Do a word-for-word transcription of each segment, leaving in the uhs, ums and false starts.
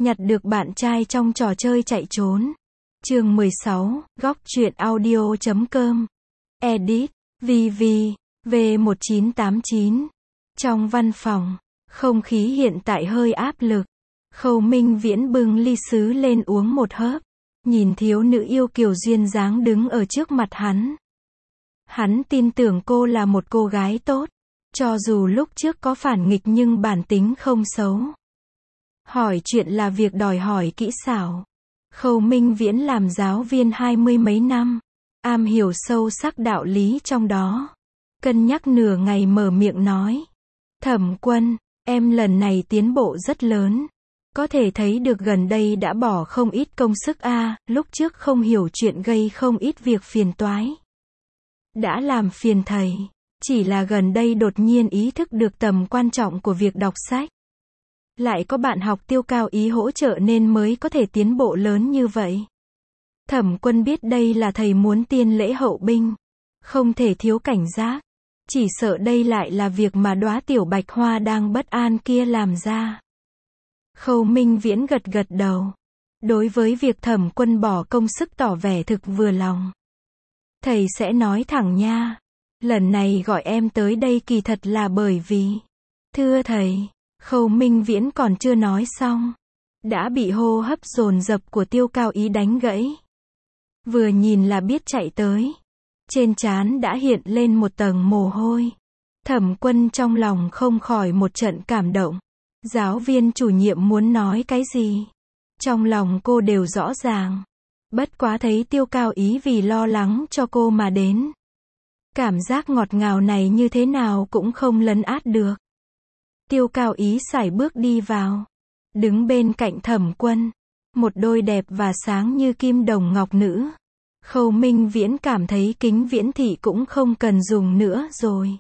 Nhặt được bạn trai trong trò chơi chạy trốn. Chương mười sáu, góc truyện audio chấm com. Edit, vê vê, V một chín tám chín. Trong văn phòng, không khí hiện tại hơi áp lực. Khâu Minh Viễn bưng ly sứ lên uống một hớp. Nhìn thiếu nữ yêu kiều duyên dáng đứng ở trước mặt hắn. Hắn tin tưởng cô là một cô gái tốt. Cho dù lúc trước có phản nghịch nhưng bản tính không xấu. Hỏi chuyện là việc đòi hỏi kỹ xảo. Khâu Minh Viễn làm giáo viên hai mươi mấy năm. Am hiểu sâu sắc đạo lý trong đó. Cân nhắc nửa ngày mở miệng nói. Thẩm Quân, em lần này tiến bộ rất lớn. Có thể thấy được gần đây đã bỏ không ít công sức a, à, lúc trước không hiểu chuyện gây không ít việc phiền toái. Đã làm phiền thầy, chỉ là gần đây đột nhiên ý thức được tầm quan trọng của việc đọc sách. Lại có bạn học Tiêu Cao Ý hỗ trợ nên mới có thể tiến bộ lớn như vậy. Thẩm Quân biết đây là thầy muốn tiên lễ hậu binh. Không thể thiếu cảnh giác. Chỉ sợ đây lại là việc mà đóa tiểu bạch hoa đang bất an kia làm ra. Khâu Minh Viễn gật gật đầu. Đối với việc Thẩm Quân bỏ công sức tỏ vẻ thực vừa lòng. Thầy sẽ nói thẳng nha. Lần này gọi em tới đây kỳ thật là bởi vì. Thưa thầy, Khâu Minh Viễn còn chưa nói xong. Đã bị hô hấp dồn dập của Tiêu Cao Ý đánh gãy. Vừa nhìn là biết chạy tới. Trên trán đã hiện lên một tầng mồ hôi. Thẩm Quân trong lòng không khỏi một trận cảm động. Giáo viên chủ nhiệm muốn nói cái gì? Trong lòng cô đều rõ ràng. Bất quá thấy Tiêu Cao Ý vì lo lắng cho cô mà đến. Cảm giác ngọt ngào này như thế nào cũng không lấn át được. Tiêu Cao Ý sải bước đi vào. Đứng bên cạnh Thẩm Quân. Một đôi đẹp và sáng như kim đồng ngọc nữ. Khâu Minh Viễn cảm thấy kính viễn thị cũng không cần dùng nữa rồi.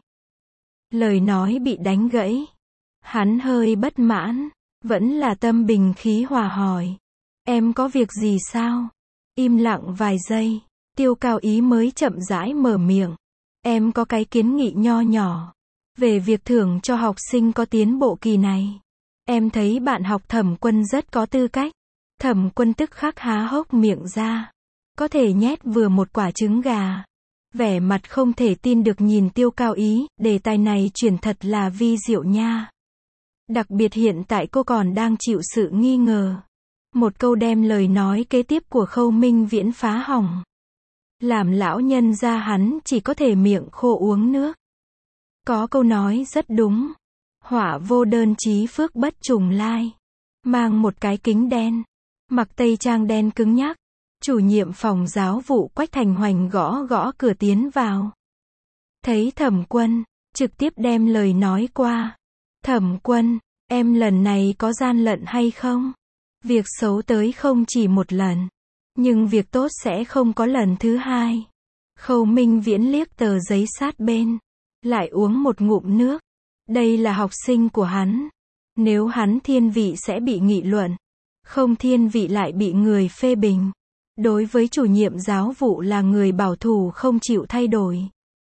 Lời nói bị đánh gãy. Hắn hơi bất mãn. Vẫn là tâm bình khí hòa hỏi. Em có việc gì sao? Im lặng vài giây. Tiêu Cao Ý mới chậm rãi mở miệng. Em có cái kiến nghị nho nhỏ. Về việc thưởng cho học sinh có tiến bộ kỳ này. Em thấy bạn học Thẩm Quân rất có tư cách. Thẩm Quân tức khắc há hốc miệng ra. Có thể nhét vừa một quả trứng gà. Vẻ mặt không thể tin được nhìn Tiêu Cao Ý, đề tài này chuyển thật là vi diệu nha. Đặc biệt hiện tại cô còn đang chịu sự nghi ngờ. Một câu đem lời nói kế tiếp của Khâu Minh Viễn phá hỏng. Làm lão nhân gia hắn chỉ có thể miệng khô uống nước. Có câu nói rất đúng. Họa vô đơn chí phước bất trùng lai. Mang một cái kính đen. Mặc tây trang đen cứng nhắc. Chủ nhiệm phòng giáo vụ Quách Thành Hoành gõ gõ cửa tiến vào. Thấy Thẩm Quân, trực tiếp đem lời nói qua. Thẩm Quân, em lần này có gian lận hay không? Việc xấu tới không chỉ một lần. Nhưng việc tốt sẽ không có lần thứ hai. Khâu Minh Viễn liếc tờ giấy sát bên. Lại uống một ngụm nước. Đây là học sinh của hắn. Nếu hắn thiên vị sẽ bị nghị luận. Không thiên vị lại bị người phê bình. Đối với chủ nhiệm giáo vụ là người bảo thủ không chịu thay đổi.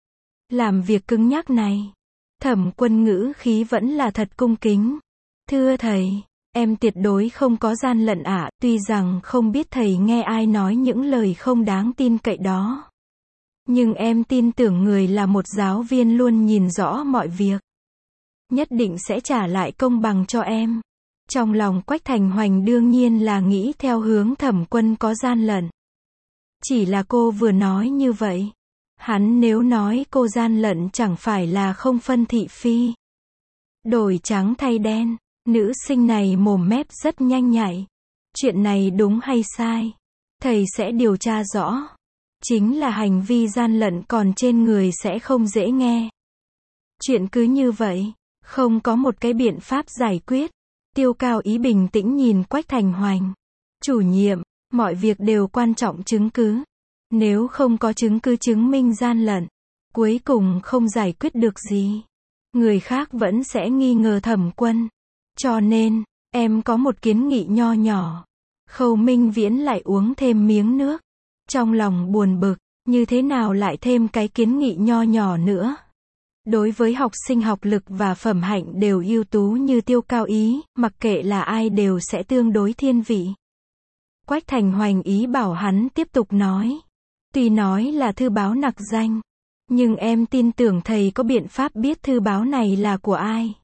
Làm việc cứng nhắc này. Thẩm Quân ngữ khí vẫn là thật cung kính. Thưa thầy, em tuyệt đối không có gian lận ạ, tuy rằng không biết thầy nghe ai nói những lời không đáng tin cậy đó. Nhưng em tin tưởng người là một giáo viên luôn nhìn rõ mọi việc. Nhất định sẽ trả lại công bằng cho em. Trong lòng Quách Thành Hoành đương nhiên là nghĩ theo hướng Thẩm Quân có gian lận. Chỉ là cô vừa nói như vậy. Hắn nếu nói cô gian lận chẳng phải là không phân thị phi. Đổi trắng thay đen. Nữ sinh này mồm mép rất nhanh nhạy. Chuyện này đúng hay sai? Thầy sẽ điều tra rõ. Chính là hành vi gian lận còn trên người sẽ không dễ nghe. Chuyện cứ như vậy. Không có một cái biện pháp giải quyết. Tiêu Cao Ý bình tĩnh nhìn Quách Thành Hoành. Chủ nhiệm, mọi việc đều quan trọng chứng cứ. Nếu không có chứng cứ chứng minh gian lận, cuối cùng không giải quyết được gì. Người khác vẫn sẽ nghi ngờ Thẩm Quân. Cho nên, em có một kiến nghị nho nhỏ. Khâu Minh Viễn lại uống thêm miếng nước. Trong lòng buồn bực, như thế nào lại thêm cái kiến nghị nho nhỏ nữa. Đối với học sinh học lực và phẩm hạnh đều ưu tú như Tiêu Cao Ý, mặc kệ là ai đều sẽ tương đối thiên vị. Quách Thành Hoành ý bảo hắn tiếp tục nói. Tuy nói là thư báo nặc danh, nhưng em tin tưởng thầy có biện pháp biết thư báo này là của ai.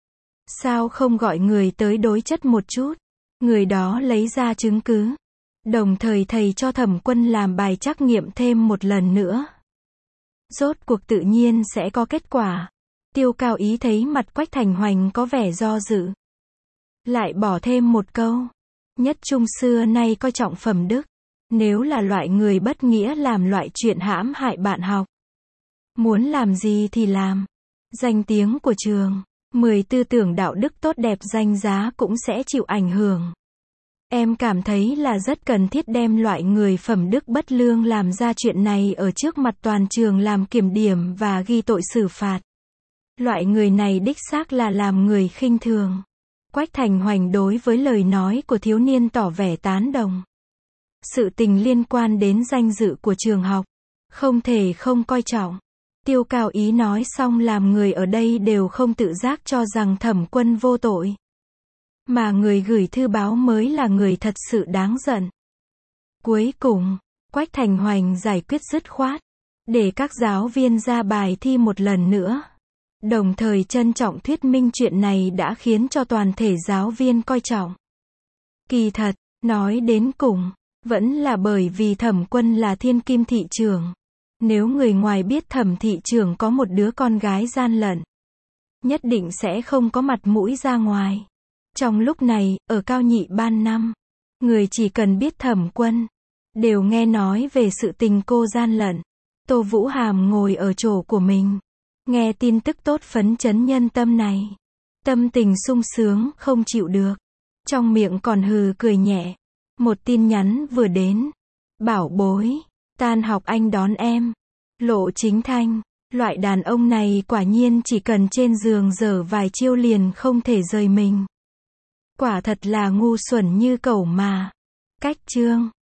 Sao không gọi người tới đối chất một chút? Người đó lấy ra chứng cứ. Đồng thời thầy cho Thẩm Quân làm bài trắc nghiệm thêm một lần nữa. Rốt cuộc tự nhiên sẽ có kết quả. Tiêu Cao Ý thấy mặt Quách Thành Hoành có vẻ do dự. Lại bỏ thêm một câu. Nhất Trung xưa nay coi trọng phẩm đức. Nếu là loại người bất nghĩa làm loại chuyện hãm hại bạn học. Muốn làm gì thì làm. Danh tiếng của trường, mười tư tưởng đạo đức tốt đẹp danh giá cũng sẽ chịu ảnh hưởng. Em cảm thấy là rất cần thiết đem loại người phẩm đức bất lương làm ra chuyện này ở trước mặt toàn trường làm kiểm điểm và ghi tội xử phạt. Loại người này đích xác là làm người khinh thường. Quách Thành Hoành đối với lời nói của thiếu niên tỏ vẻ tán đồng. Sự tình liên quan đến danh dự của trường học, không thể không coi trọng. Tiêu Cao Ý nói xong làm người ở đây đều không tự giác cho rằng Thẩm Quân vô tội. Mà người gửi thư báo mới là người thật sự đáng giận. Cuối cùng, Quách Thành Hoành giải quyết dứt khoát, để các giáo viên ra bài thi một lần nữa. Đồng thời trân trọng thuyết minh chuyện này đã khiến cho toàn thể giáo viên coi trọng. Kỳ thật, nói đến cùng, vẫn là bởi vì Thẩm Quân là thiên kim thị trưởng. Nếu người ngoài biết Thẩm thị trưởng có một đứa con gái gian lận, nhất định sẽ không có mặt mũi ra ngoài. Trong lúc này, ở Cao Nhị ban năm, người chỉ cần biết Thẩm Quân, đều nghe nói về sự tình cô gian lận. Tô Vũ Hàm ngồi ở chỗ của mình, nghe tin tức tốt phấn chấn nhân tâm này. Tâm tình sung sướng không chịu được. Trong miệng còn hừ cười nhẹ. Một tin nhắn vừa đến. Bảo bối, tan học anh đón em. Lộ Chính Thanh, loại đàn ông này quả nhiên chỉ cần trên giường giở vài chiêu liền không thể rời mình. Quả thật là ngu xuẩn như cẩu mà. Cách chương